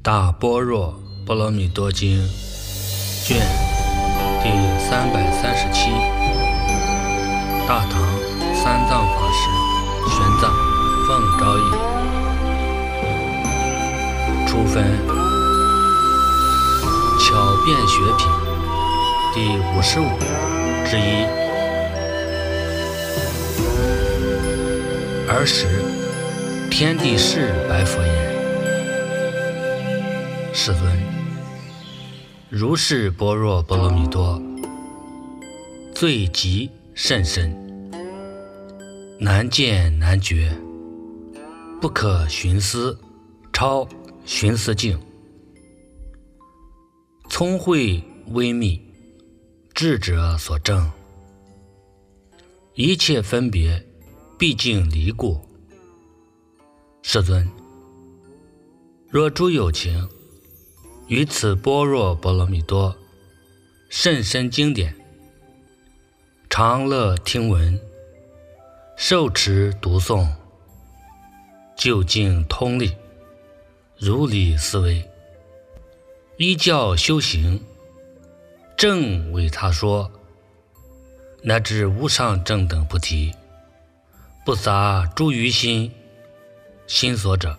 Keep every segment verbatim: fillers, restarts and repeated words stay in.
大般若波罗蜜多经卷第三百三十七，大唐三藏法师玄奘奉诏译，初分巧辩学品第五十五之一。尔时天地释白佛言：世尊，如是般若波罗蜜多，罪极甚深，难见难觉，不可寻思，超寻思境，聪慧微密，智者所证，一切分别毕竟离故。世尊，若诸有情于此般若波罗蜜多甚深经典，常乐听闻，受持读诵，究竟通力，如理思维，依教修行，正为他说，乃至无上正等菩提，不杂诸于心，心所者，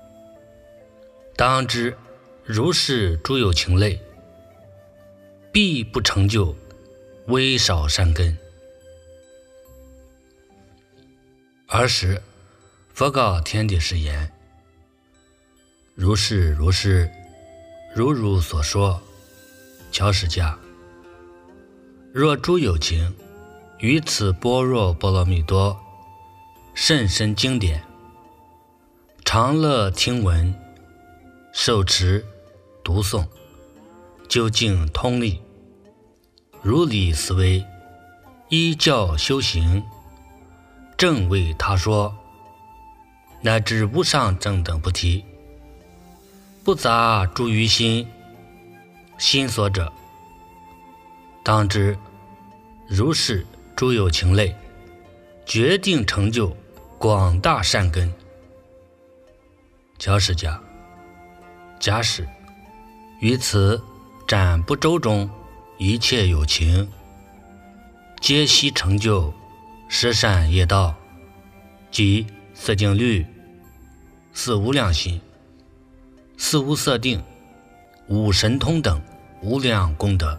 当知如是诸有情类，必不成就微少善根。尔时佛告天地释言：如是如是，如汝所说，乔使迦，若诸有情于此般若波罗蜜多甚深经典，常乐听闻，受持读诵，究竟通力，如理思维，依教修行，正为他说，乃至无上正等菩提，不杂诸于心，心所者，当知如是诸有情类，决定成就广大善根。乔使迦，假使于此斩不周中一切有情，皆悉成就十善业道，即四静虑、四无量心、四无色定、五神通等无量功德，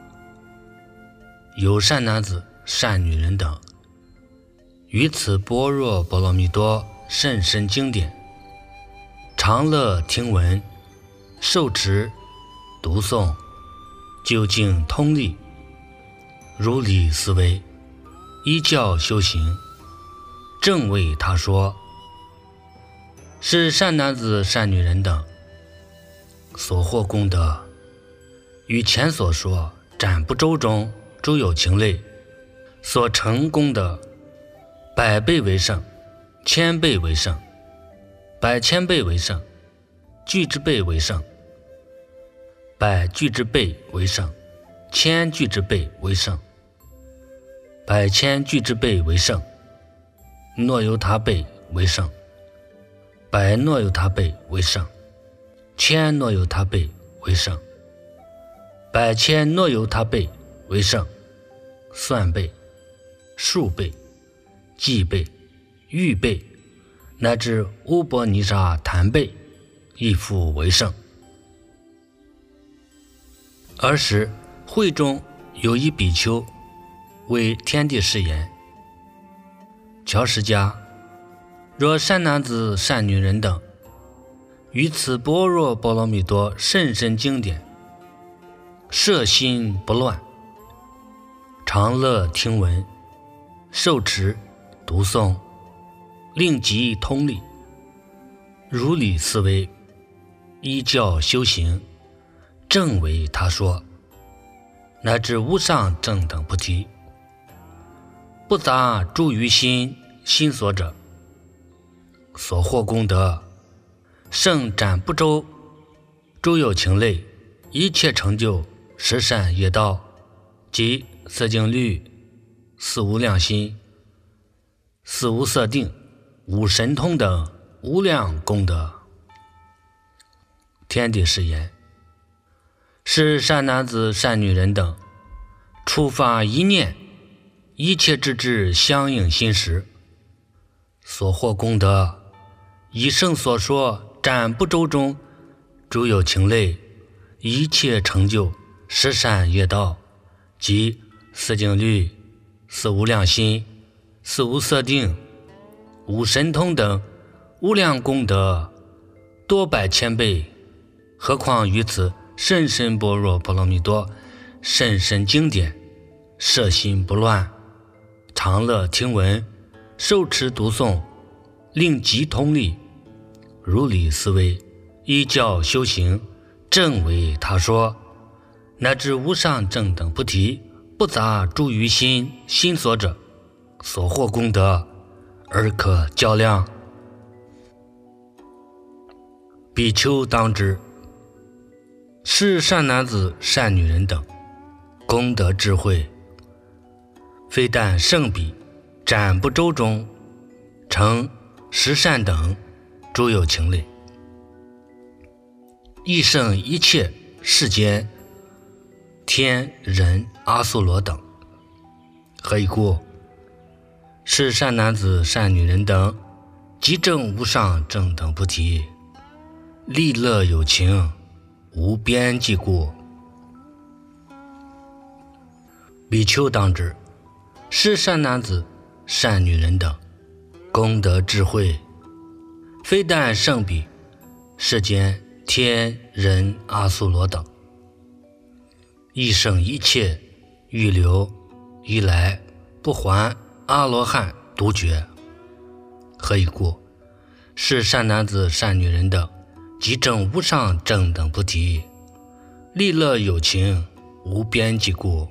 有善男子善女人等于此般若波罗蜜多甚深经典，常乐听闻，受持读诵，究竟通力，如理思维，依教修行，正为他说，是善男子善女人等所获功德，与前所说斩不周中诸有情类所成功德百倍为胜，千倍为胜，百千倍为胜，俱之倍为胜，百俱之倍为胜，千俱之倍为胜，百千俱之倍为胜，若由他倍为胜，百若由他倍为胜，千若由他倍为胜，百千若由他倍为胜，算倍、数倍、计倍、预倍，乃至乌波尼沙檀倍，亦复为胜。尔时会中有一比丘为天地释言：乔使迦，若善男子善女人等于此般若波罗蜜多甚深经典，摄心不乱，常乐听闻，受持读诵，令即通力，如理思维，依教修行，正为他说，乃至无上正等菩提，不杂诸于心，心所者，所获功德，胜斩不周诸有情类一切成就十善业道，即四静虑、四无量心、四无色定、五神通等无量功德。 天地是言：是善男子善女人等，触发一念，一切之智相应心识，所获功德，以圣所说占部洲中诸有情类，一切成就十善业道，即四境律、四无量心、四无色定、五神通等无量功德，多百千倍。何况于此甚深般若波罗蜜多甚深经典，摄心不乱，常乐听闻，受持读诵，令即通力，如理思维，依教修行，正为他说，乃至无上正等菩提，不杂诸于心心所者，所获功德而可较量。比丘当知，是善男子善女人等，功德智慧，非但胜彼占部洲中成十善等诸有情类，亦胜一切世间天人阿苏罗等。何以故？是善男子善女人等，即证无上正等菩提，利乐有情，无边际故。比丘当知，是善男子善女人等，功德智慧，非但胜彼世间天人阿苏罗等，亦胜一切预流一来不还阿罗汉独觉。何以故？是善男子善女人等，即证无上正等菩提，利乐有情，无边际故。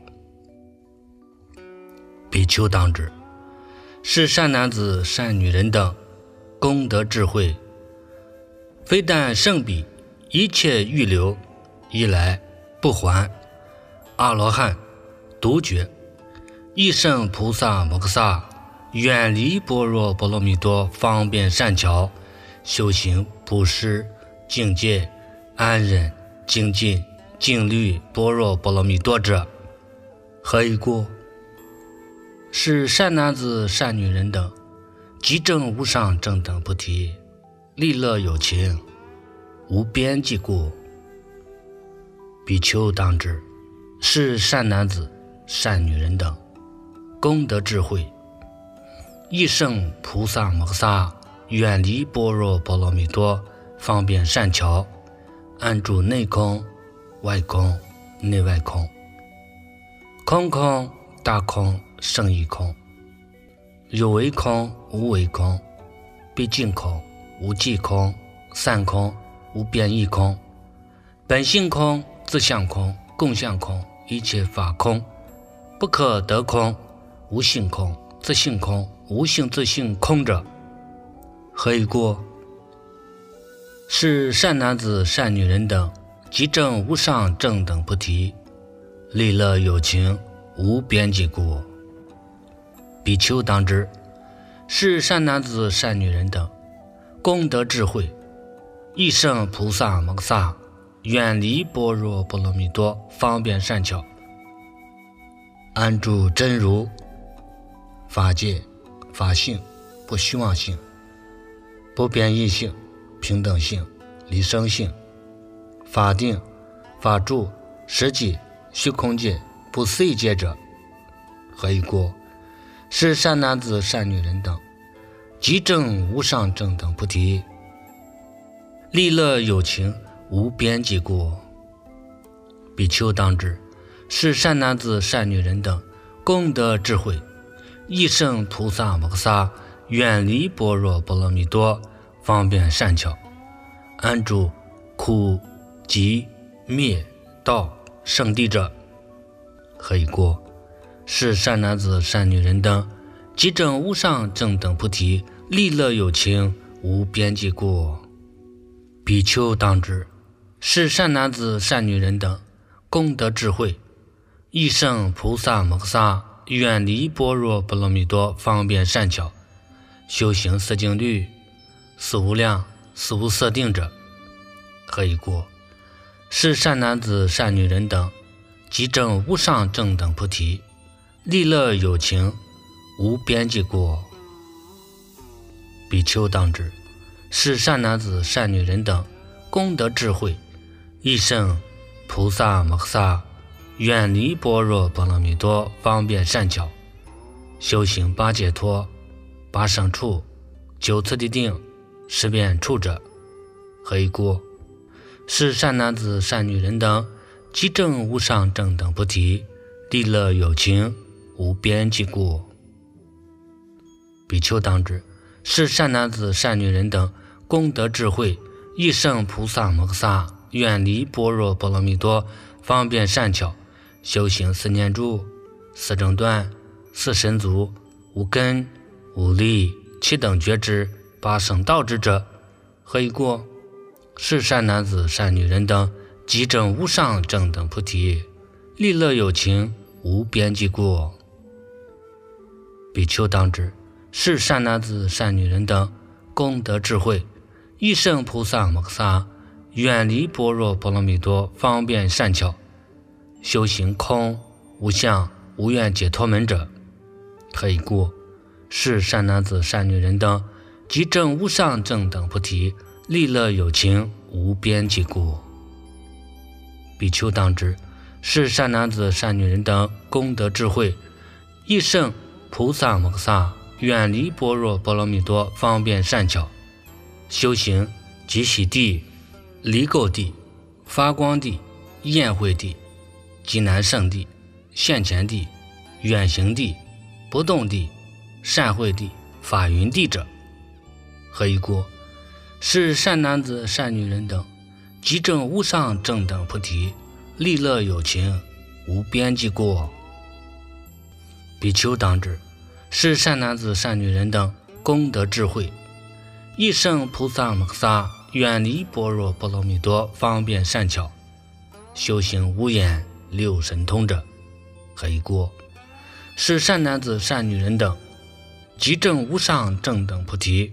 比丘当知，是善男子善女人等，功德智慧，非但胜彼一切预流一来不还阿罗汉独觉，亦胜菩萨摩诃萨远离般若波罗蜜多方便善巧，修行布施境界安忍精进静虑般若波罗蜜多者。何以故？是善男子善女人等，即证无上正等菩提，利乐有情，无边际故。比丘当知，是善男子善女人等，功德智慧，亦胜菩萨摩诃萨远离般若波罗蜜多方便善巧，安住内空外空内外空，空空大空胜义空，有为空无为空，毕竟空无际空，散空无变异空，本性空自相空共相空，一切法空，不可得空，无性空自性空，无性自性空者。何以故？是善男子善女人等，即证无上正等菩提，利乐有情，无边际故。比丘当知，是善男子善女人等，功德智慧，亦胜菩萨摩诃萨远离般若波罗蜜多方便善巧，安住真如法界法性不虚妄性不变异性平等性离生性法定法住实际虚空界不思议界者。何以故？是善男子善女人等，即证无上正等菩提，利乐有情，无边际故。比丘当知，是善男子善女人等，功德智慧，亦胜菩萨摩诃萨远离般若波罗蜜多方便善巧，安住苦集灭道圣地者。何以故？是善男子善女人等，即证无上正等菩提，利乐有情，无边际故。比丘当知，是善男子善女人等，功德智慧，亦胜菩萨摩诃萨远离般若波罗蜜多方便善巧，修行四境律四无量四无色定者。何以故？ 是善男子、善女人等，即证无上正等菩提，利乐有情，无边际过。比丘当知，是善男子、善女人等，功德智慧，一生菩萨摩诃萨，远离般若波罗蜜多方便善巧，修行八解脱、八胜处、九次第定、十遍处者，何以故？是善男子、善女人等，即证无上正等菩提，利乐有情，无边际过。比丘当知，是善男子、善女人等，功德智慧，一生菩萨摩诃萨，远离般若波罗蜜多方便善巧，修行四念住、四正断、四神足、五根、五力、七等觉知、八圣道之者，何以故？是善男子、善女人等，即证无上正等菩提，利乐有情，无边际过。比丘当知，是善男子、善女人等，功德智慧，一生菩萨摩诃萨，远离般若波罗蜜多方便善巧，修行空、无相、无愿解脱门者，何以故？是善男子、善女人等，即证无上正等菩提，利乐有情，无边际过。比丘当知，是善男子、善女人等，功德智慧，一生菩萨摩诃萨，远离般若波罗蜜多方便善巧，修行极喜地、离垢地、发光地、宴会地、极难胜地、现前地、远行地、不动地、善会地、法云地者，何以故？是善男子、善女人等，即证无上正等菩提，利乐有情，无边际过。比丘当知，是善男子、善女人等，功德智慧，一生菩萨摩诃萨，远离般若波罗蜜多方便善巧，修行无眼六神通者，何以故？是善男子、善女人等，即证无上正等菩提，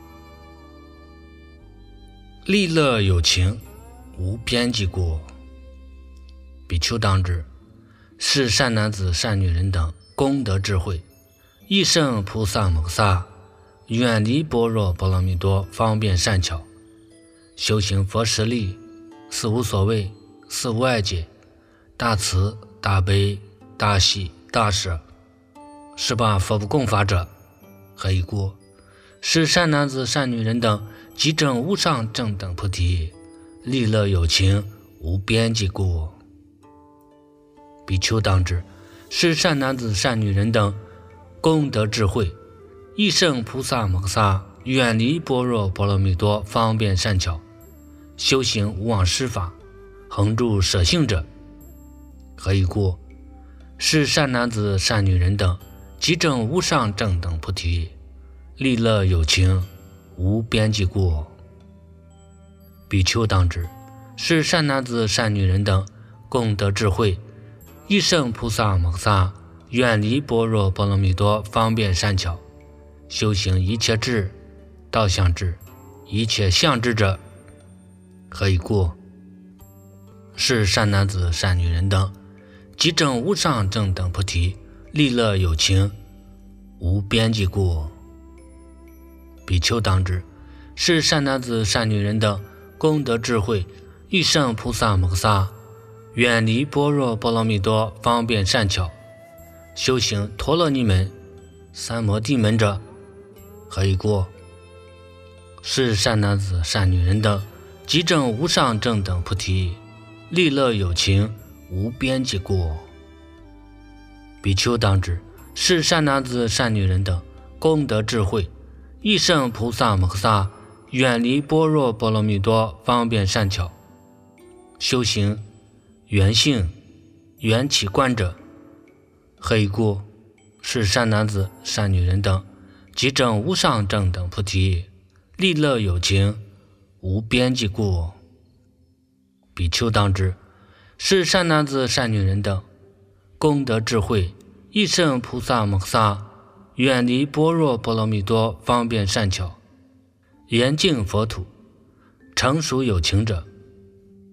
利乐有情，无边际过。比丘当知，是善男子、善女人等，功德智慧，一生菩萨摩诃萨，远离般若波罗蜜多方便善巧，修行佛十力、四无所谓、四无碍解、大慈、大悲、大喜、大舍，十八佛不共法者，何以故？是善男子、善女人等，即证无上正等菩提，利乐有情，无边际过。比丘当知，是善男子、善女人等，功德智慧，一生菩萨摩诃萨，远离般若波罗蜜多方便善巧，修行无忘施法，恒住舍性者，何以故？是善男子、善女人等，即证无上正等菩提，利乐有情，无边际过。比丘当知，是善男子、善女人等，功德智慧，一生菩萨摩诃萨，远离般若波罗蜜多方便善巧，修行一切智、道相智、一切相智者，何以故？是善男子、善女人等，即证无上正等菩提，利乐有情，无边际过。比丘当知，是善男子、善女人等，功德智慧，一生菩萨摩诃萨，远离般若波罗蜜多方便善巧，修行陀罗尼门、三摩地门者，何以故？是善男子、善女人等，即证无上正等菩提，利乐有情，无边际过。比丘当知，是善男子、善女人等，功德智慧，一生菩萨摩诃萨，远离般若波罗蜜多方便善巧，修行圆性、缘起观者，何以故？是善男子、善女人等，即证无上正等菩提，利乐有情，无边际过。比丘当知，是善男子、善女人等，功德智慧，一生菩萨摩诃萨，远离般若波罗蜜多方便善巧，严净佛土，成熟有情者，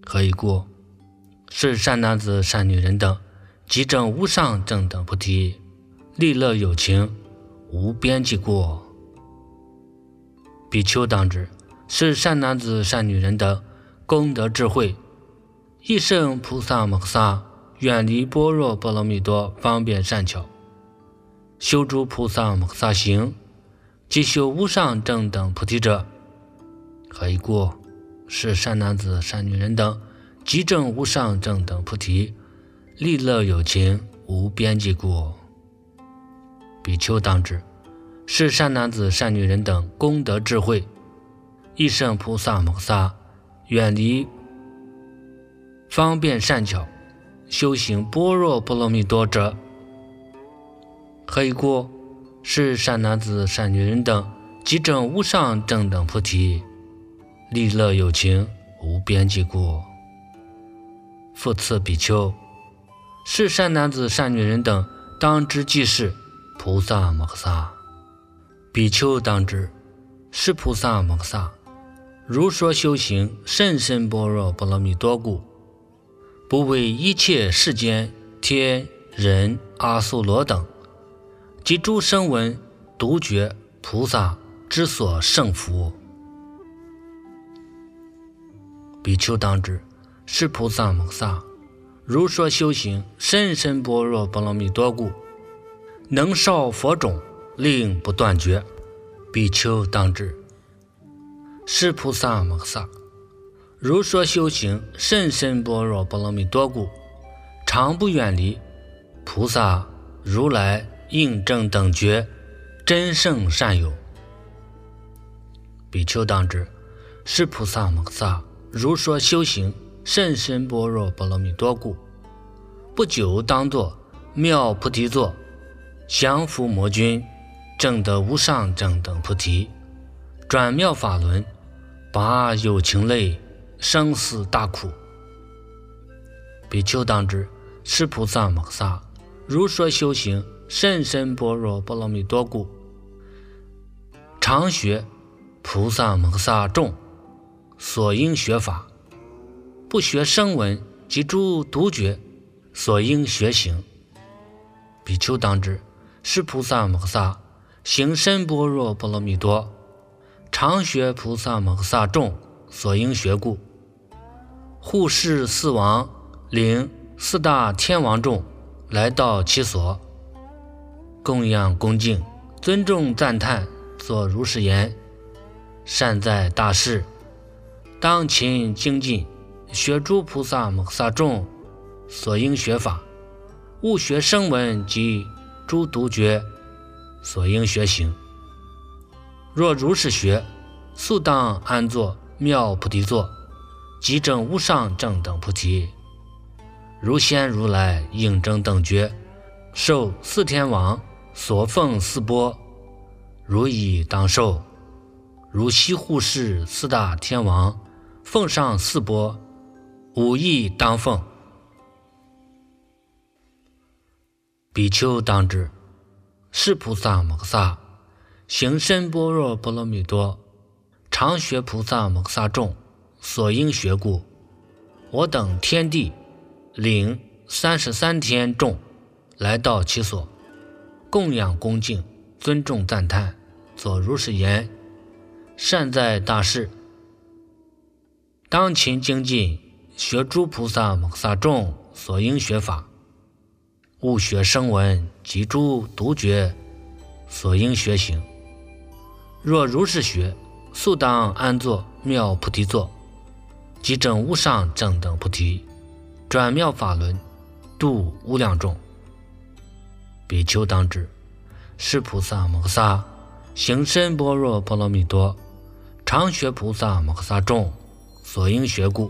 何以故？是善男子、善女人等即证无上正等菩提，利乐有情，无边际故。比丘当知，是善男子、善女人等功德智慧，一生菩萨摩诃萨远离般若波罗蜜多方便善巧，修诸菩萨摩诃萨行，即修无上正等菩提者，何以故？是善男子、善女人等即证无上正等菩提，利乐有情，无边际故。比丘当知，是善男子、善女人等功德智慧，一生菩萨摩诃萨远离方便善巧，修行般若波罗蜜多者，何以故？是善男子、善女人等即证无上正等菩提，利乐有情，无边际故。复次比丘，是善男子、善女人等当知即是菩萨摩诃萨。比丘当知，是菩萨摩诃萨如说修行甚深般若波罗蜜多故，不为一切世间天人阿修罗等及诸声闻独觉菩萨之所胜福。比丘当知，是菩萨摩诃萨如说修行甚深般若波罗蜜多故，能烧佛种，令不断绝。比丘当知，是菩萨摩诃萨如说修行甚深般若波罗蜜多故，常不远离菩萨如来应正等觉真圣善友。比丘当知，是菩萨摩诃萨如说修行甚深般若波罗蜜多故，不久当作妙菩提座，降伏魔君，证得无上正等菩提，转妙法轮，拔有情类，生死大苦。比丘当知，是菩萨摩诃萨如说修行甚深般若波罗蜜多故，常学菩萨摩诃萨众所应学法，不学声闻及诸独觉所应学行。比丘当知，是菩萨摩诃萨行深般若波罗蜜多，常学菩萨摩诃萨众所应学故，护世四王领四大天王众来到其所，供养恭敬，尊重赞叹，作如是言：善哉大士，当勤精进，学诸菩萨摩诃萨众所应学法，勿学声闻及诸独觉所应学行。若如是学，速当安坐妙菩提座，即证无上正等菩提。如先如来应正等觉，受四天王所奉四钵，如已当受；如西护世四大天王奉上四钵，无亦当奉。比丘当知，是菩萨摩诃萨行深般若波罗蜜多，常学菩萨摩诃萨众所应学故，我等天地领三十三天众来到其所，供养恭敬，尊重赞叹，作如是言：善哉大士，当勤精进，学诸菩萨摩诃萨众所应学法，勿学声闻及诸独觉所应学行。若如是学，速当安坐妙菩提座，即证无上正等菩提，转妙法轮，度无量众。比丘当知，是菩萨摩诃萨行深般若波罗蜜多，常学菩萨摩诃萨众所应学故，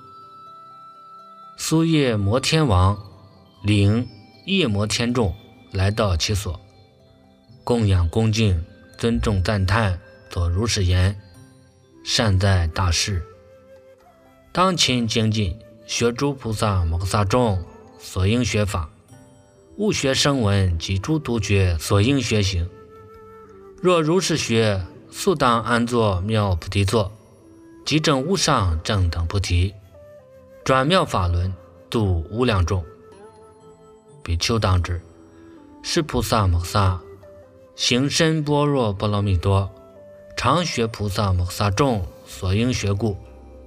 苏叶摩天王领夜摩天众来到其所，供养恭敬，尊重赞叹，作如是言：善哉大士，当勤精进，学诸菩萨摩诃萨众所应学法，勿学声闻及诸独觉所应学行。若如是学，速当安坐妙菩提座，即证无上正等菩提。 转妙法轮，度无量众。比丘当知，是菩萨摩萨行深般若波罗蜜多，常学菩萨摩萨众所应学故。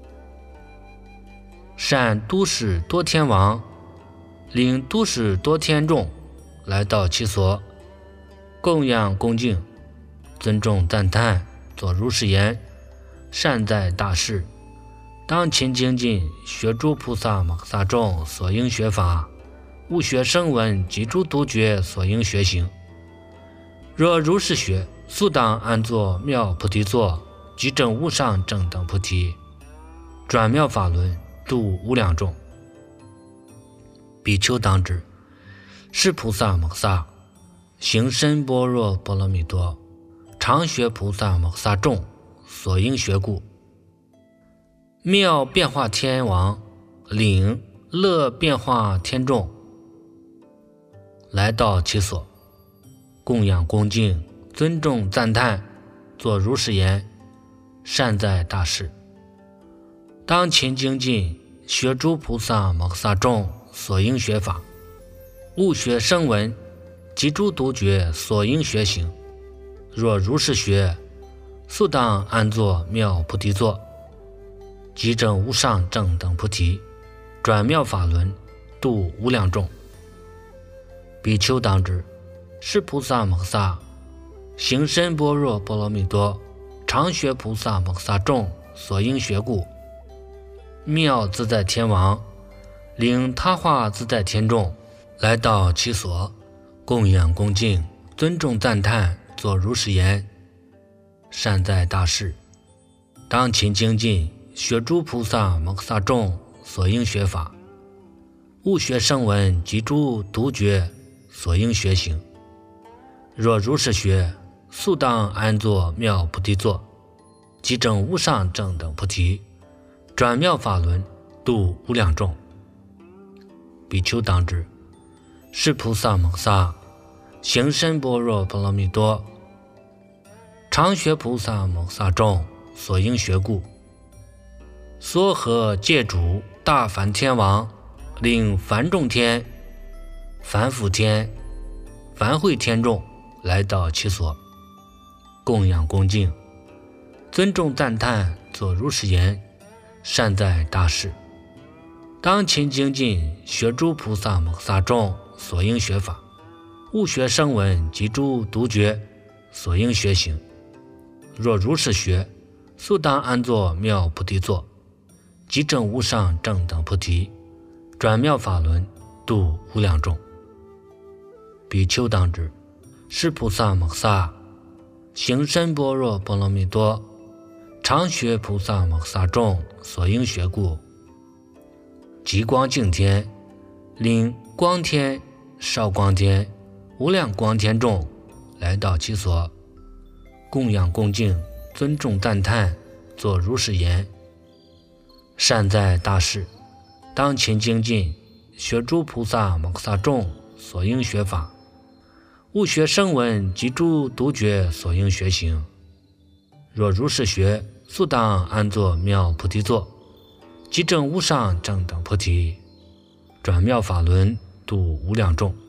善都市多天王，领都市多天众来到其所，供养恭敬，尊重赞叹，作如是言：善哉大士，当勤精进，学诸菩萨摩萨众所应学法，勿学声闻及诸独觉所应学行。若如是学，速当安坐妙菩提座，即证无上正等菩提，转妙法轮，度无量众。比丘当知，是菩萨摩萨行深般若波罗蜜多，常学菩萨摩萨众所应学故。妙变化天王领乐变化天众来到其所，供养恭敬，尊重赞叹，作如是言：善哉大士，当勤精进，学诸菩萨摩萨众所应学法，勿学声闻及诸独觉所应学行。若如是学，速当安坐妙菩提座，即证无上正等菩提，转妙法轮，度无量众。比丘当知，是菩萨摩萨行深般若波罗蜜多，常学菩萨摩萨众所应学故。妙自在天王领他化自在天众来到其所，供养恭敬，尊重赞叹，作如是言：善哉大士，当勤精进，学诸菩萨摩萨众所应学法，勿学声闻及诸独觉所应学行。若如是学，速当安坐妙菩提座，即证无上正等菩提，转妙法轮，度无量众。比丘当知，是菩萨摩萨行深般若波罗蜜多，常学菩萨摩萨众所应学故。娑诃戒主大梵天王领梵众天、梵辅天、梵会天众来到其所，供养恭敬，尊重赞叹，作如是言：善哉大士，当勤精进，学诸菩萨摩萨众所应学法，勿学声闻及诸独觉所应学行。若如是学，速当安坐妙菩提座，即证无上正等菩提，转妙法轮，度无量众。比丘当知，是菩萨摩萨行深般若波罗蜜多，常学菩萨摩萨众所应学故。极光净天领光天、少光天、无量光天众来到其所，供养恭敬，尊重赞叹，作如是言：善哉大士，当勤精进，学诸菩萨摩萨众所应学法，勿学声闻及诸独觉所应学行。若如是学，速当安坐妙菩提座，即证无上正等菩提，转妙法轮，度无量众。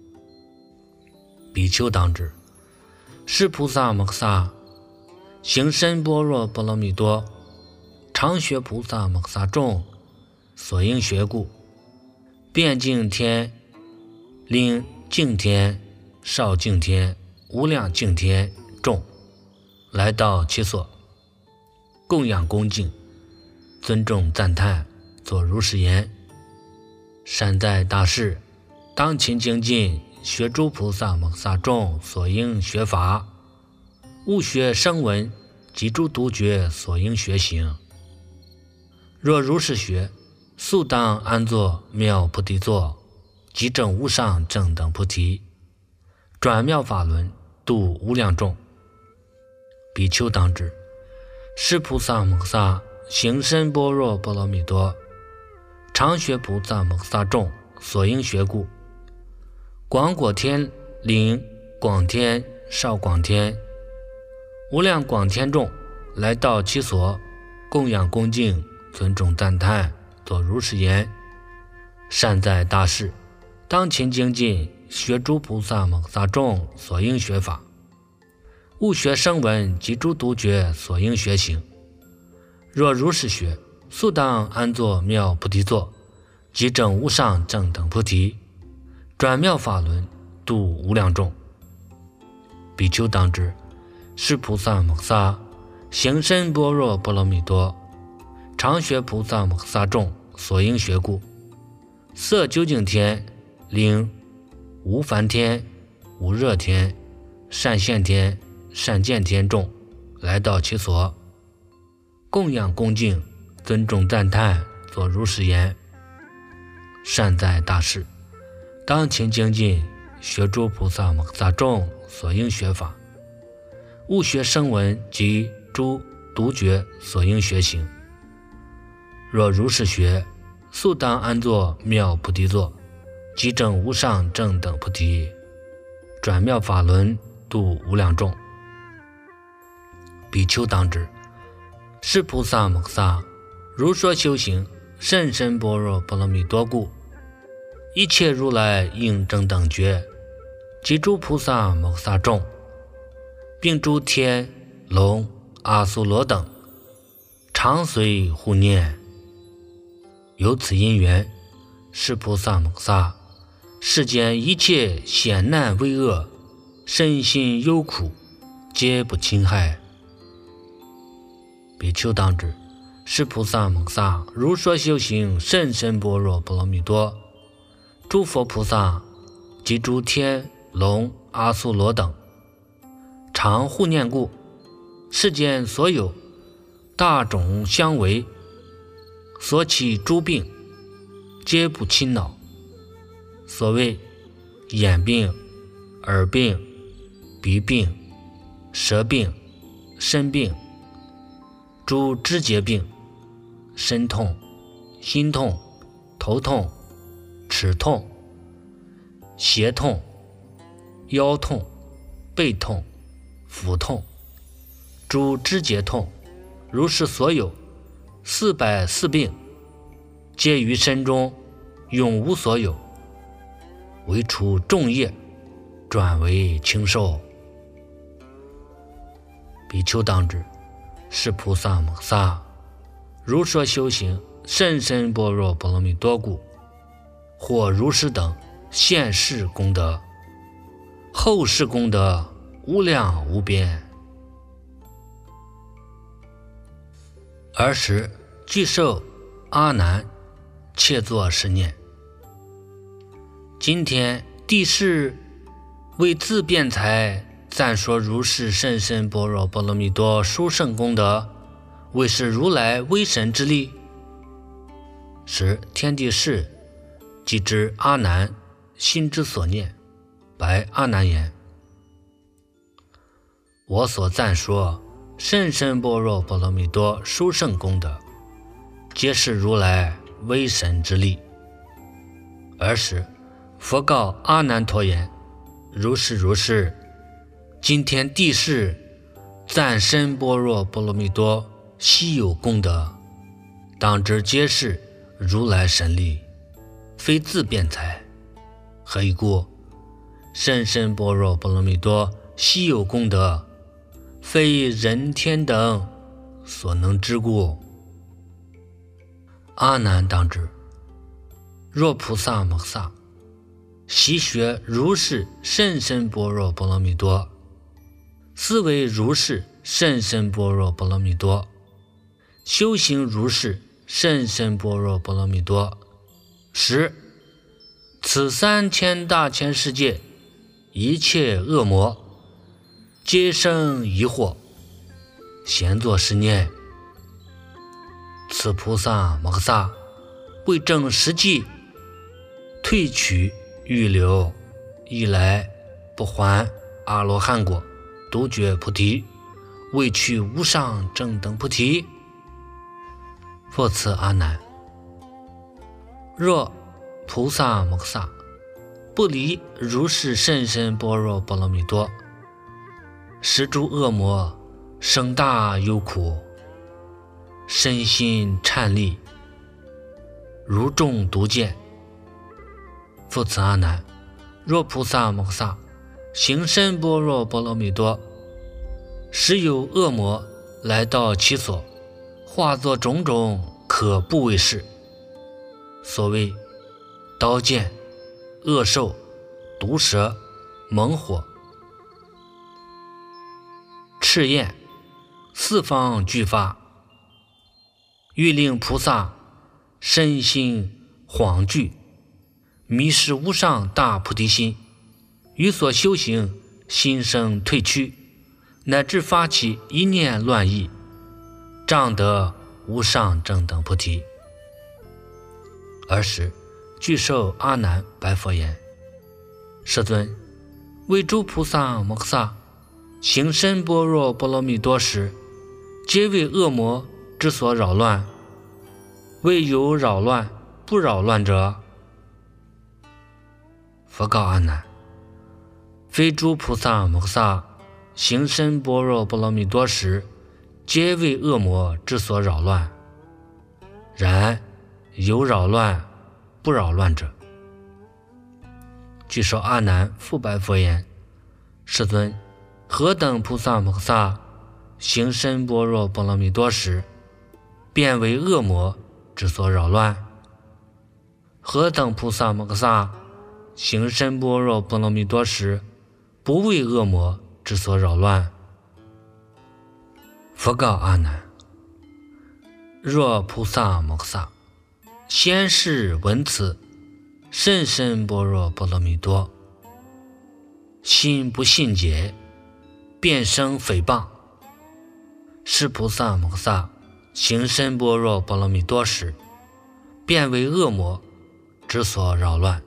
比丘当知，是菩萨摩萨行深般若波罗蜜多，常学菩萨摩萨众所应学故。遍净天领净天、少净天、无量净天众来到其所，供养恭敬，尊重赞叹，作如是言：善哉大士，当勤精进，学诸菩萨摩萨众所应学法，勿学声闻及诸独觉所应学行。若如是学，速当安坐妙菩提座，即证无上正等菩提，转妙法轮，度无量众。比丘当知，是菩萨摩萨行深般若波罗蜜多，常学菩萨摩萨众所应学故。广果天领广天、少广天、无量广天众来到其所，供养恭敬，尊重赞叹， 作如是言：善哉大士，当勤精进，学诸菩萨摩诃萨众所应学法，勿学声闻及诸独觉所应学行。若如是学，速当安坐妙菩提座，即证无上正等菩提，转妙法轮，度无量众。比丘当知，是菩萨摩诃萨行深般若波罗蜜多，常学菩萨摩诃萨众所应学故，色究竟天，令无烦天、无热天、善现天、善见天众来到其所，供养恭敬，尊重赞叹，作如是言：善哉大士，当勤精进，学诸菩萨摩诃萨众所应学法，勿学声闻及诸独觉所应学行。若如是学，速当安坐妙菩提座，即证无上正等菩提，转妙法轮，度无量众。比丘当知，是菩萨摩诃萨如说修行甚深般若波罗蜜多故，一切如来应正等觉及诸菩萨摩诃萨众，并诸天龙阿苏罗等，常随护念。由此因缘，是菩萨摩诃萨世间一切险难危恶，身心忧苦，皆不侵害。比丘当知，是菩萨摩诃萨如说修行甚深般若波罗蜜多，诸佛菩萨及诸天龙阿苏罗等，常护念故，世间所有大种相违，所起诸病，皆不侵恼。所谓眼病、耳病、鼻病、舌病、身病、诸肢节病、身痛、心痛、头痛、齿痛、胁痛、腰痛、背痛、腹痛、诸肢节痛，如是所有四百四病，皆于身中永无所有，唯除重业，转为轻受。比丘当知，是菩萨摩诃萨如说修行甚深般若波罗蜜多故，或如是等现世功德，后世功德无量无边。尔时具受阿难，切作是念：今天帝释为自辩才赞说如是甚深般若波罗蜜多殊胜功德，为是如来威神之力。时天帝释即知阿难心之所念，白阿难言：我所赞说甚深般若波罗蜜多殊胜功德，皆是如来威神之力。尔时佛告阿难陀言：如是如是，今天帝释赞深般若波罗蜜多稀有功德，当知皆是如来神力，非自辩才。何以故？甚深般若波罗蜜多稀有功德，非人天等所能知故。阿难当知，若菩萨摩诃萨习学如是甚深般若波罗蜜多，思维如是甚深般若波罗蜜多，修行如是甚深般若波罗蜜多，十此三千大千世界一切恶魔皆生疑惑，闲作是念：此菩萨摩诃萨为证实际，退取欲流，一来不还阿罗汉果，独觉菩提，为取无上正等菩提。复次阿难，若菩萨摩诃萨不离如是甚深般若波罗蜜多，十诸恶魔生大忧苦，身心颤栗， 如中毒箭。复次阿难，若菩萨摩诃萨行深般若波罗蜜多，时有恶魔来到其所，化作种种可怖为事，所谓刀剑、恶兽、毒蛇、猛火、赤焰，四方俱发，欲令菩萨身心惶惧，迷失无上大菩提心，于所修行心生退屈，乃至发起一念乱意，障得无上正等菩提。尔时具受阿难白佛言：世尊，为诸菩萨摩诃萨行深般若波罗蜜多时，皆为恶魔之所扰乱，为有扰乱不扰乱者？佛告阿难：非诸菩萨摩诃萨行深般若波罗蜜多时，皆为恶魔之所扰乱，然有扰乱不扰乱者。具受阿难复白佛言：世尊，何等菩萨摩诃萨行深般若波罗蜜多时，便为恶魔之所扰乱？何等菩萨摩诃萨行深般若波罗蜜多时，不为恶魔之所扰乱？佛告阿难：若菩萨摩诃萨先是闻此甚深般若波罗蜜多，心不信解，便生诽谤，是菩萨摩诃萨行深般若波罗蜜多时，便为恶魔之所扰乱。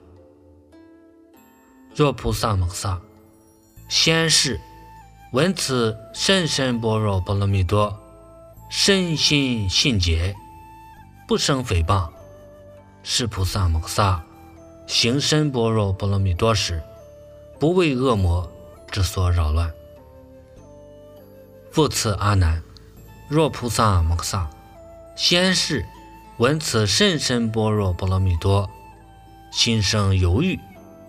若菩萨摩诃萨先是闻此甚深般若波罗蜜多，身心信解，不生诽谤，是菩萨摩诃萨行深般若波罗蜜多时，不为恶魔之所扰乱。复次阿难，若菩萨摩诃萨先是闻此甚深般若波罗蜜多，心生犹豫，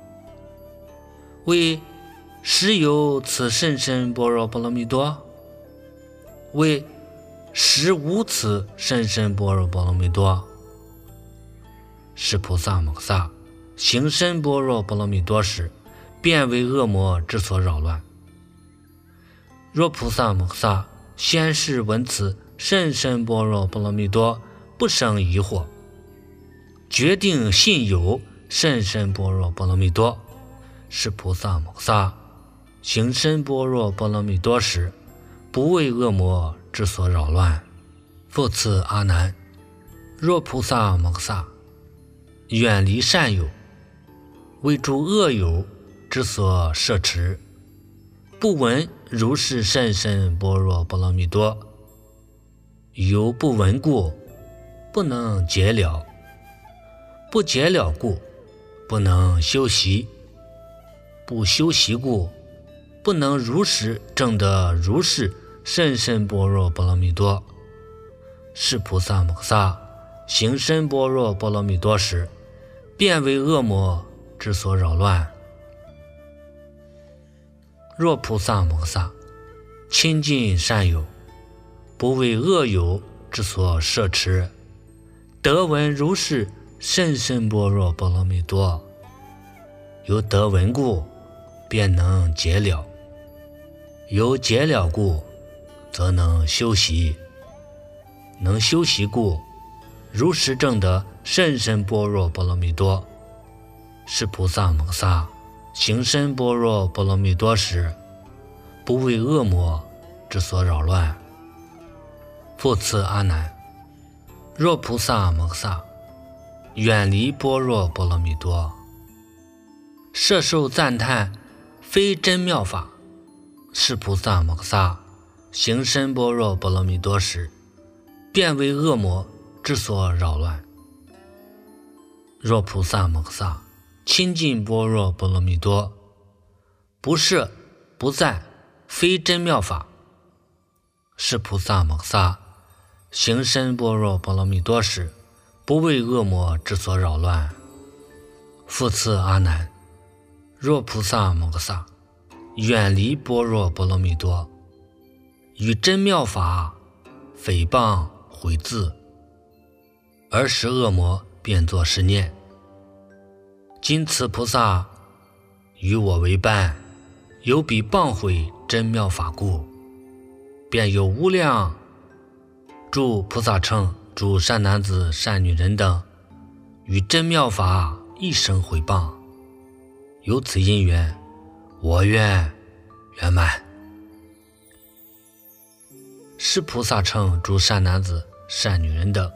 为实有此甚深般若波罗蜜多？为实无此甚深般若波罗蜜多？是菩萨摩诃萨行深般若波罗蜜多时，便为恶魔之所扰乱。若菩萨摩诃萨先是闻此甚深般若波罗蜜多，不生疑惑，决定信有甚深般若波罗蜜多，是菩萨摩诃萨行深般若波罗蜜多时，不为恶魔之所扰乱。复次阿难，若菩萨摩诃萨远离善友，为诸恶友之所摄持，不闻如是甚深般若波罗蜜多，由不闻故，不能解了；不解了故，不能修习；不修习故，不能如实证得如是甚深般若波罗蜜多。是菩萨摩诃萨行深般若波罗蜜多时，便为恶魔之所扰乱。若菩萨摩诃萨亲近善友，不为恶友之所摄持，得闻如是甚深般若波罗蜜多，由得闻故，便能解了；由解了故，则能修习；能修习故，如实证得甚深般若波罗蜜多。是菩萨摩诃萨行深般若波罗蜜多时，不为恶魔之所扰乱。复次阿难，若菩萨摩诃萨远离般若波罗蜜多，摄受赞叹非真妙法，是菩萨摩诃萨行深般若波罗蜜多时，便为恶魔之所扰乱。若菩萨摩诃萨亲近般若波罗蜜多，不摄不赞非真妙法，是菩萨摩诃萨行深般若波罗蜜多时， 不为恶魔之所扰乱。复次阿难，若菩萨摩诃萨远离般若波罗蜜多，与真妙法诽谤毁字，而使恶魔变作是念。今此菩萨与我为伴，有彼谤毁真妙法故，便有无量诸菩萨乘、诸善男子善女人等与真妙法一生毁谤。由此因缘，我愿圆满。是菩萨乘、诸善男子善女人等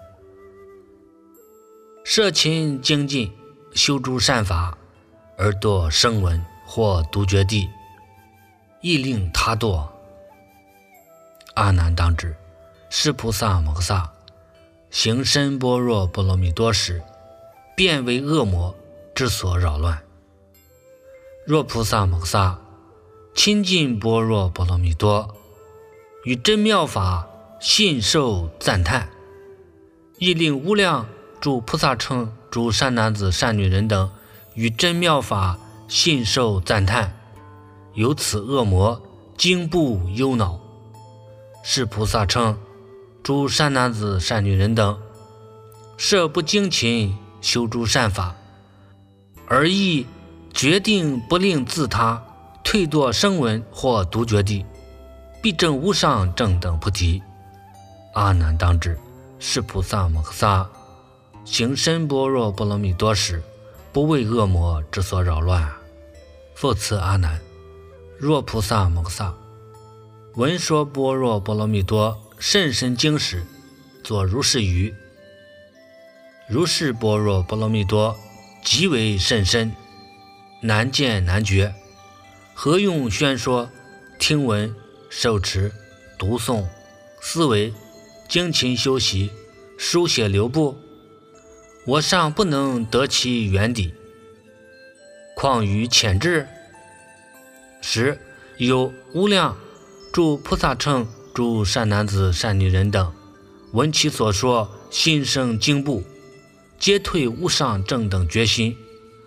摄勤精进，修诸善法，而堕声闻或独觉地，亦令他堕。阿难当知，是菩萨摩诃萨行深般若波罗蜜多时，便为恶魔之所扰乱。若菩萨摩诃萨亲近般若波罗蜜多，与真妙法信受赞叹，亦令无量诸菩萨乘、诸善男子善女人等与真妙法信受赞叹，由此恶魔惊怖忧恼。是菩萨乘、诸善男子善女人等设不精勤修诸善法，而亦决定不令自他退堕声闻或独觉地，必证无上正等菩提。阿难当知，是菩萨摩诃萨行深般若波罗蜜多时，不为恶魔之所扰乱。复次阿难，若菩萨摩诃萨闻说般若波罗蜜多甚深经时，作如是语：如是般若波罗蜜多极为甚深，难见难觉，何用宣说、听闻、受持、读诵、思维、精勤修习、书写流布？我尚不能得其原底，况于浅智？十有无量诸菩萨乘、诸善男子善女人等，闻其所说，心生惊怖，皆退无上正等决心。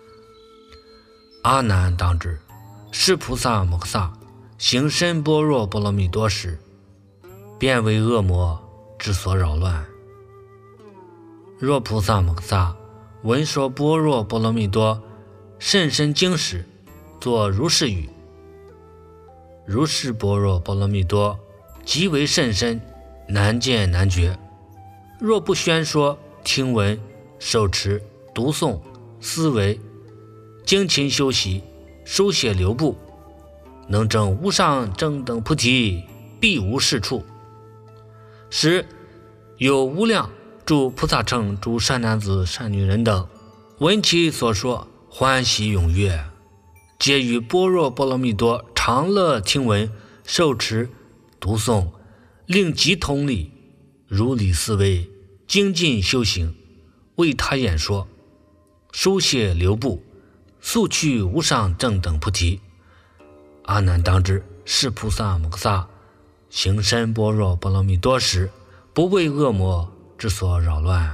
阿难当知，是菩萨摩诃萨行深般若波罗蜜多时，便为恶魔之所扰乱。若菩萨摩诃萨闻说般若波罗蜜多甚深经时，作如是语：如是般若波罗蜜多极为甚深，难见难觉，若不宣说、听闻、受持、读诵、思维、精勤修习、书写流布，能证无上正等菩提，必无是处。十有无量诸菩萨乘、诸善男子善女人等，闻其所说，欢喜踊跃，皆于般若波罗蜜多常乐听闻、受持、读诵，令即通理，如理思维，精进修行，为他演说，书写流布，速去无上正等菩提。阿难当知，是菩萨摩诃萨行深般若波罗蜜多时，不为恶魔之所扰乱。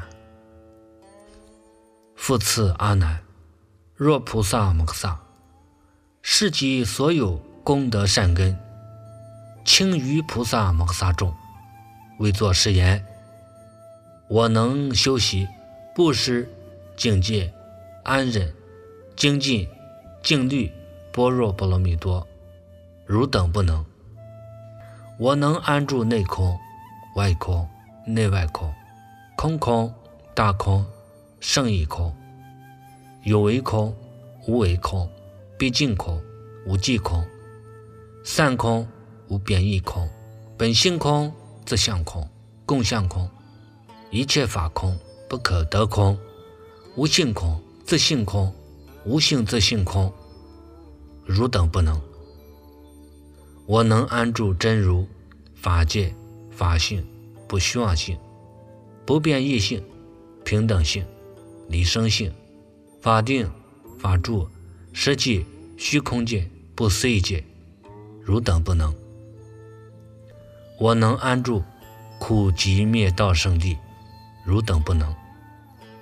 复次阿难，若菩萨摩诃萨是集所有功德善根，轻于菩萨摩诃萨众，为作是言：我能修习布施、境界、安忍、精进、静虑、般若波罗蜜多，汝等不能。我能安住内空、外空、内外空、空空、大空、胜义空、有为空、无为空、毕竟空、无际空、散空、无变异空、本性空、自相空、共相空、一切法空、不可得空、无性空、自性空、无性自性空，汝等不能。我能安住真如、法界、法性、不虚妄性、不变异性、平等性、离生性、法定、法住、实际、虚空界、不思议界，汝等不能。我能安住苦集灭道圣地，汝等不能。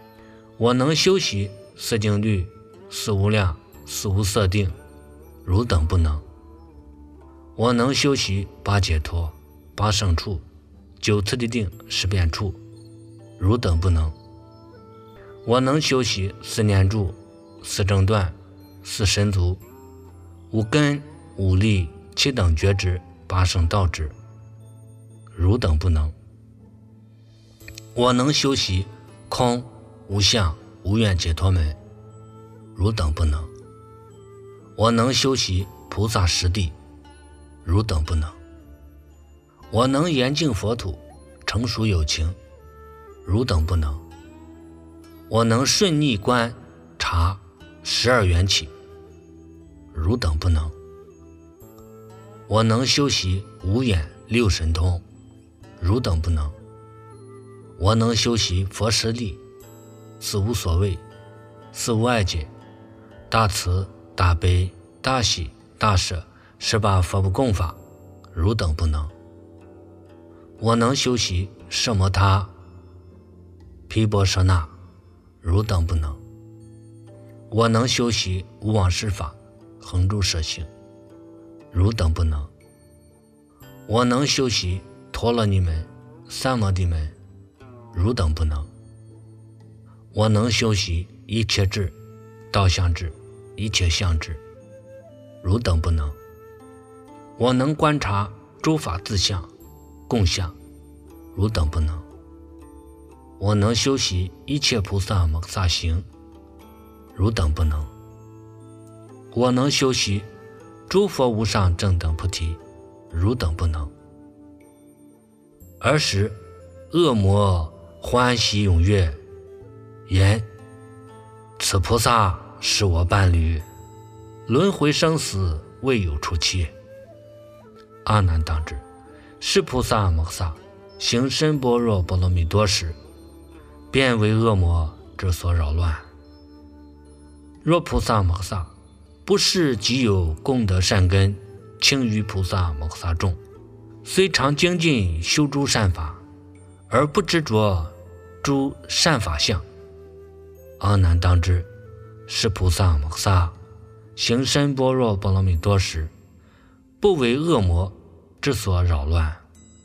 我能修习四定律、四无量、四无色定，汝等不能。我能修习八解脱、八胜处、九次第定、十遍处，汝等不能。我能修习四念住、四正断、四神足、五根、五力、七等觉知、八圣道智，汝等不能。我能修习空、无相、无愿解脱门，汝等不能。我能修习菩萨十地，汝等不能。我能严净佛土，成熟有情，汝等不能。我能顺逆观察十二缘起，汝等不能。我能修习五眼六神通，汝等不能。我能修习佛十力、四无所谓、四无碍解、大慈大悲大喜大舍十八佛不共法，汝等不能。我能修习摄摩他、毗婆舍那，汝等不能。我能修习无妄施法、恒住舍行，汝等不能。我能修习陀罗尼门、三摩地门，汝等不能。我能修习一切智、道相智、一切相智，汝等不能。我能观察诸法自相、共相，汝等不能。我能修习一切菩萨摩诃萨行，汝等不能。我能修习诸佛无上正等菩提，汝等不能。尔时恶魔欢喜踊跃，言：此菩萨是我伴侣，轮回生死未有出期。阿难当知，是菩萨摩诃萨行深般若波罗蜜多时，便为恶魔之所扰乱。若菩萨摩诃萨不是即有功德善根轻于菩萨摩诃萨众，虽常精进修诸善法，而不执着诸善法相。阿难当知，是菩萨摩诃萨行深般若波罗蜜多时，不为恶魔之所扰乱。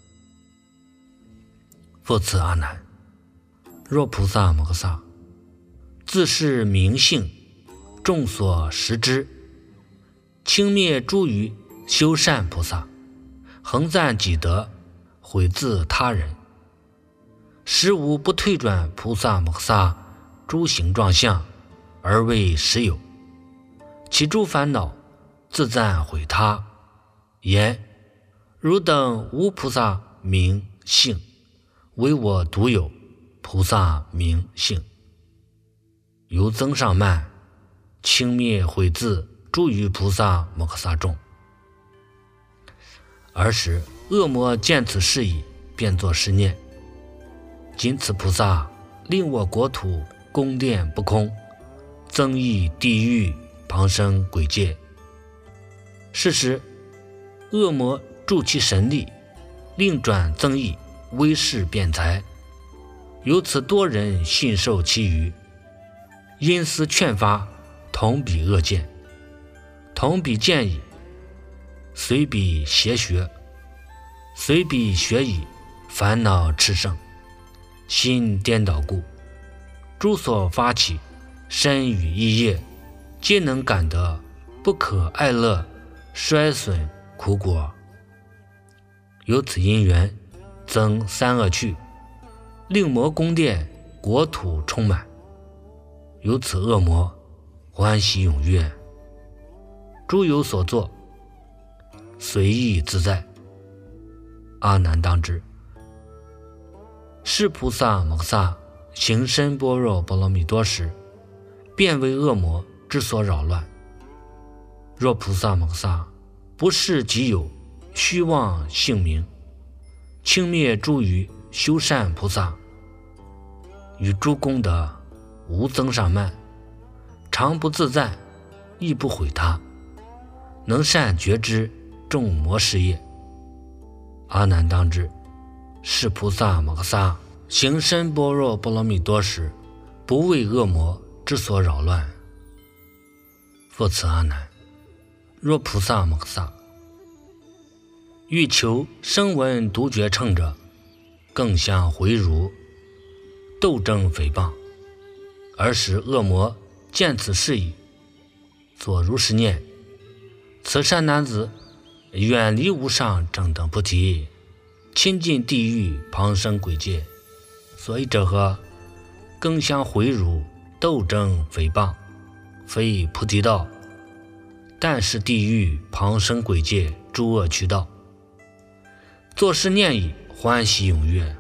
复次阿难，若菩萨摩诃萨自是明性，众所识之，轻蔑诸于修善菩萨，恒赞己德，毁自他人，实无不退转菩萨摩诃萨诸形状相，而为实有。其诸烦恼自赞毁他，言：汝等无菩萨名性，唯我独有菩萨名性。由增上慢，轻蔑毁自诸于菩萨摩诃萨众。尔时恶魔见此事矣，便作是念：今此菩萨令我国土宫殿不空，增益地狱，旁生鬼界。是时恶魔助其神力，令转增益，威势辩才。由此多人信受其语，因思劝发，同彼恶见，同彼见矣，随彼邪学，随彼学矣，烦恼炽盛，心颠倒故，诸所发起身语意业，皆能感得不可爱乐衰损苦果。由此因缘，增三恶趣，令魔宫殿国土充满。由此恶魔欢喜踊跃，诸有所作，随意自在。阿难当知，是菩萨摩诃萨行深般若波罗蜜多时，便为恶魔之所扰乱。若菩萨摩诃萨不是即有虚妄性名，轻蔑诸于修善菩萨，与诸功德无增上慢，常不自在，亦不毁他，能善觉知众魔事业。阿难当知，是菩萨摩诃萨行深般若波罗蜜多时， 不为恶魔之所扰乱。复次阿难，若菩萨摩诃萨欲求声闻独觉乘者，更相回辱，斗争诽谤，而使恶魔见此事矣，作如是念：此善男子远离无上正等菩提，亲近地狱旁生鬼界，所以者何？更相回辱，斗争诽谤，非菩提道，但是地狱旁生鬼界诸恶趣道。作是念已，欢喜踊跃。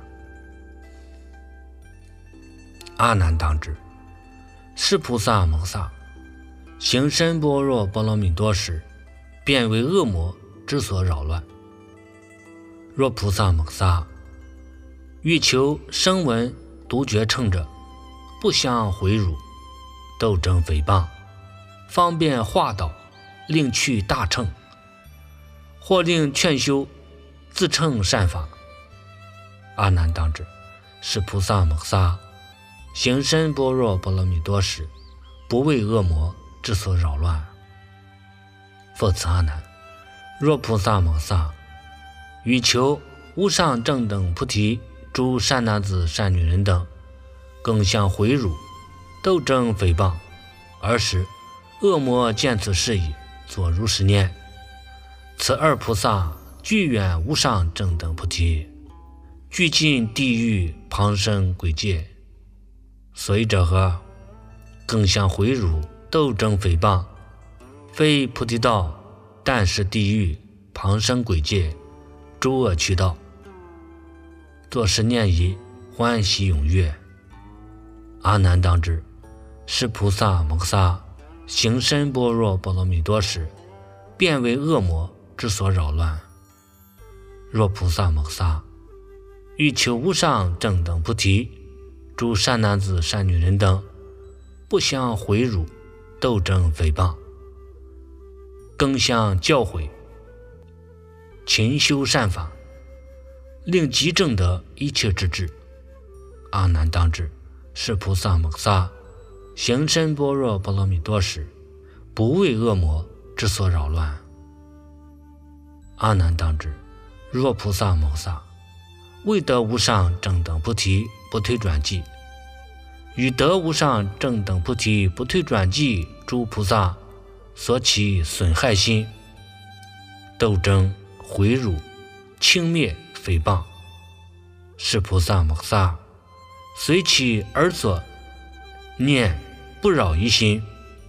阿难当知，是菩萨摩诃萨行深般若波罗蜜多时，便为恶魔之所扰乱。若菩萨摩诃萨欲求声闻独觉乘者，不相回辱，斗争诽谤，方便化导，令去大乘，或令劝修自称善法。阿难当知，是菩萨摩诃萨行深般若波罗蜜多时，不为恶魔之所扰乱。复次阿难，若菩萨摩诃萨欲求无上正等菩提诸善男子善女人等，更相回辱，斗争诽谤，而使恶魔见此事矣，作如是念：此二菩萨具远无上正等菩提，具近地狱旁生鬼界，所以者何？更相回辱，斗争诽谤，非菩提道，但是地狱旁生鬼界诸恶趣道。作是念已，欢喜踊跃。阿难当知，是菩萨摩诃萨行深般若波罗蜜多时，便为恶魔之所扰乱。若菩萨摩诃萨欲求无上正等菩提诸善男子善女人等，不相回辱，斗争诽谤，更相教诲，勤修善法，令即证得一切之智。阿难当知，是菩萨摩诃萨行深般若波罗蜜多时，不为恶魔之所扰乱。阿难当知，若菩萨摩诃萨未得无上正等菩提不退转际，与得无上正等菩提不退转际诸菩萨所起损害心，斗争回辱，轻蔑诽谤，是菩萨摩诃萨随其而所念不扰一心，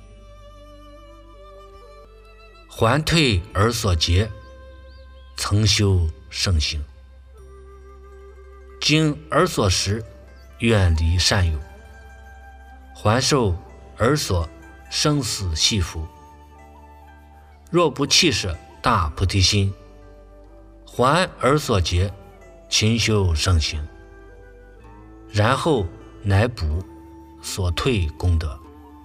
还退而所结，曾修圣行，经而所识，远离善友，还受而所生死系缚。若不弃舍大菩提心，还而所结，勤修圣行，然后乃补所退功德。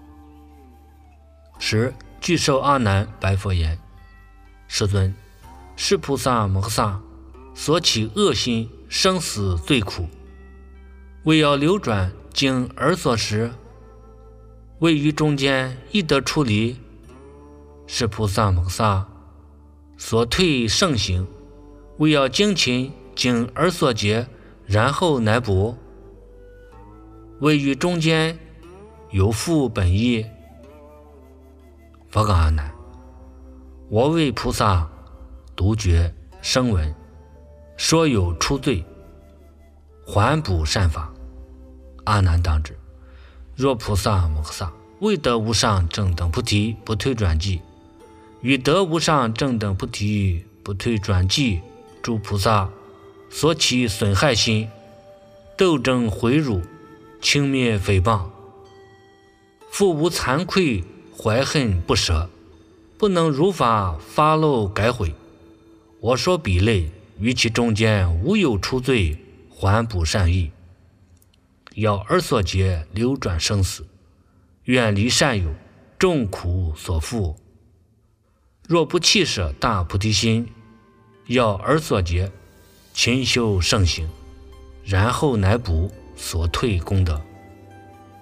时具受阿难白佛言：世尊，是菩萨摩诃萨所起恶心生死最苦，为要流转经而所识，位于中间亦得出离。是菩萨摩诃萨所退圣行，为要精勤经而所结，然后乃补，位于中间有复本意。佛告阿难：我为菩萨独觉声闻，说有出罪，还补善法。阿难当知，若菩萨摩诃萨未得无上正等菩提不退转际，与得无上正等菩提不退转际诸菩萨所起损害心，斗争回辱，轻蔑诽谤，复无惭愧怀恨不舍，不能如法发漏改悔，我说彼类于其中间无有出罪，还补善意，要而所结流转生死，远离善友，众苦所缚。若不弃舍大菩提心，要而所结，勤修圣行，然后乃补所退功德。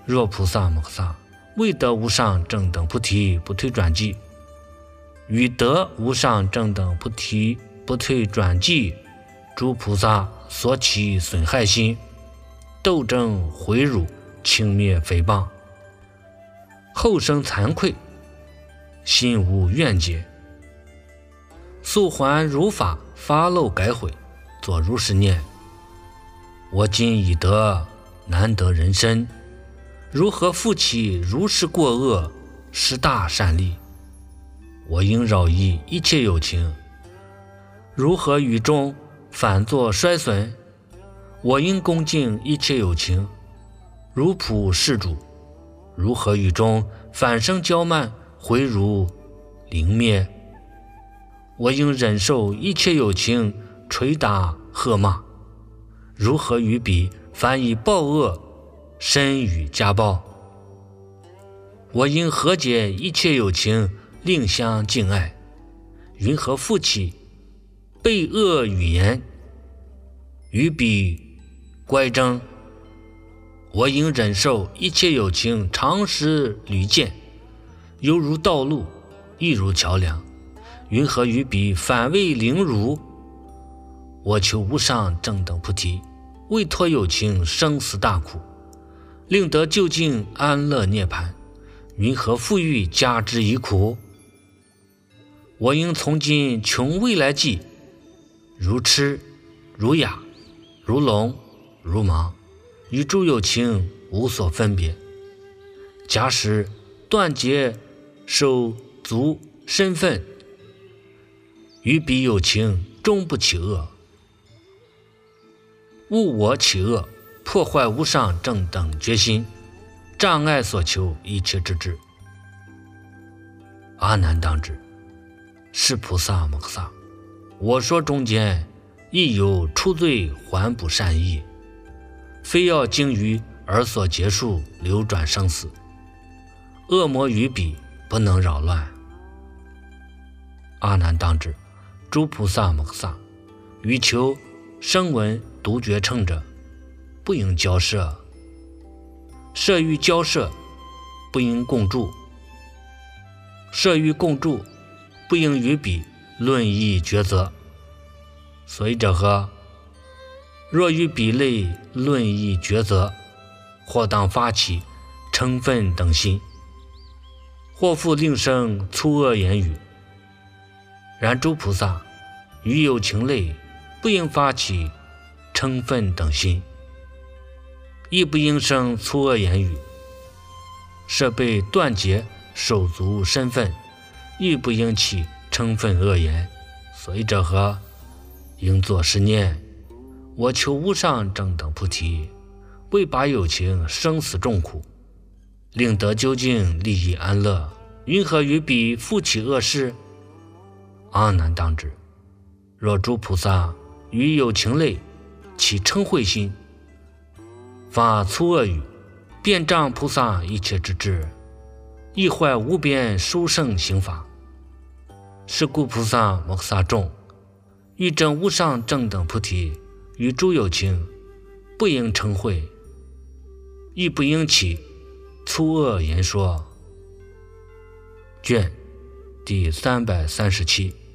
若菩萨摩诃萨未得无上正等菩提不退转际，与得无上正等菩提不退转际，诸菩萨所起损害心，斗争毁辱，轻蔑诽谤，后生惭愧，心无怨结，速还如法，发漏改悔，作如是念：我今已得难得人身，如何复起如是过恶，失大善利？我应饶益一切有情，如何与众反作衰损？我应恭敬一切有情，如普世主，如何与众反生骄慢，毁辱凌灭？我应忍受一切有情捶打喝骂，如何与彼反以报恶，深与家暴？我应和解一切有情，令相敬爱，云何复起背恶语言，与彼乖争？我应忍受一切有情常时屡见，犹如道路，亦如桥梁，云何与彼反为凌辱？我求无上正等菩提，为脱有情生死大苦，令得究竟安乐涅槃，云何复欲加之以苦？我应从今穷未来际，如痴如哑如聋如盲，与诸有情无所分别。假使断绝手足身份，与彼有情终不起恶，误我起恶，破坏无上正等决心，障碍所求一切之智。阿难当知，是菩萨摩诃萨，我说中间亦有出罪还补善意，非要精于而所结束流转生死，恶魔于彼不能扰乱。阿难当知，诸菩萨摩诃萨于求声闻独觉乘者，不应交涉；涉于交涉，不应共住；涉于共住，不应与彼论议抉择。所以者何？若与彼类论议抉择，或当发起嗔忿等心，或复令生粗恶言语。然诸菩萨于有情类，不应发起嗔忿等心，亦不应生粗恶言语。设被断绝手足身份，亦不应起嗔忿恶言。所以者何？应作是念：我求无上正等菩提，为拔有情生死众苦，令得究竟利益安乐，云何于彼复起恶事？阿难当知，若诸菩萨于有情类起嗔恚心，发粗恶语，便障菩萨一切之智，亦坏无边殊胜行法。是故菩萨摩诃萨众欲证无上正等菩提，与诸有情不应嗔恚，亦不应起粗恶言说。卷第三百三十七。